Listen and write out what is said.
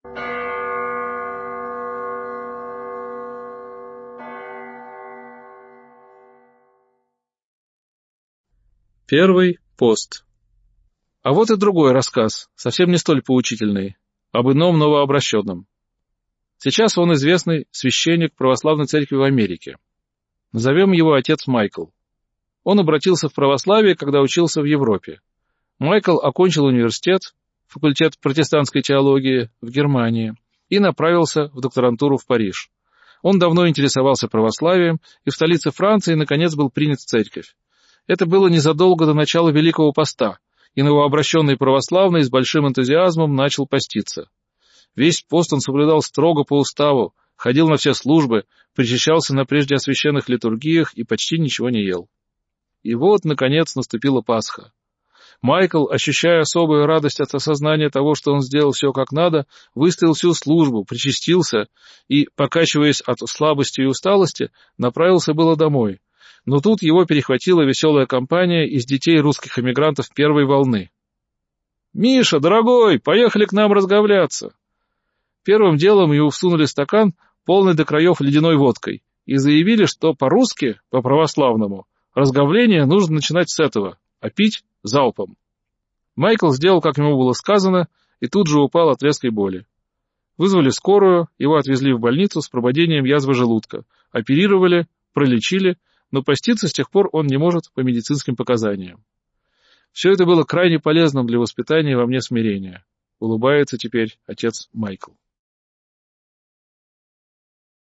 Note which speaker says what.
Speaker 1: Первый пост. А вот и другой рассказ, совсем не столь поучительный, об ином новообращенном. Сейчас он известный священник православной церкви в Америке. Назовем его отец Майкл. Он обратился в православие, когда учился в Европе. Майкл окончил университет, факультет протестантской теологии в Германии, и направился в докторантуру в Париж. Он давно интересовался православием и в столице Франции, наконец, был принят в церковь. Это было незадолго до начала Великого Поста, и новообращенный православный с большим энтузиазмом начал поститься. Весь пост он соблюдал строго по уставу, ходил на все службы, причащался на прежде освященных литургиях и почти ничего не ел. И вот, наконец, наступила Пасха. Майкл, ощущая особую радость от осознания того, что он сделал все как надо, выстоял всю службу, причастился и, покачиваясь от слабости и усталости, направился было домой. Но тут его перехватила веселая компания из детей русских эмигрантов первой волны. «Миша, дорогой, поехали к нам разговляться!» Первым делом ему всунули стакан, полный до краев ледяной водкой, и заявили, что по-русски, по-православному, разговление нужно начинать с этого, а пить залпом. Майкл сделал, как ему было сказано, и тут же упал от резкой боли. Вызвали скорую, его отвезли в больницу с прободением язвы желудка, оперировали, пролечили, но поститься с тех пор он не может по медицинским показаниям. Все это было крайне полезным для воспитания во мне смирения. Улыбается теперь отец Майкл.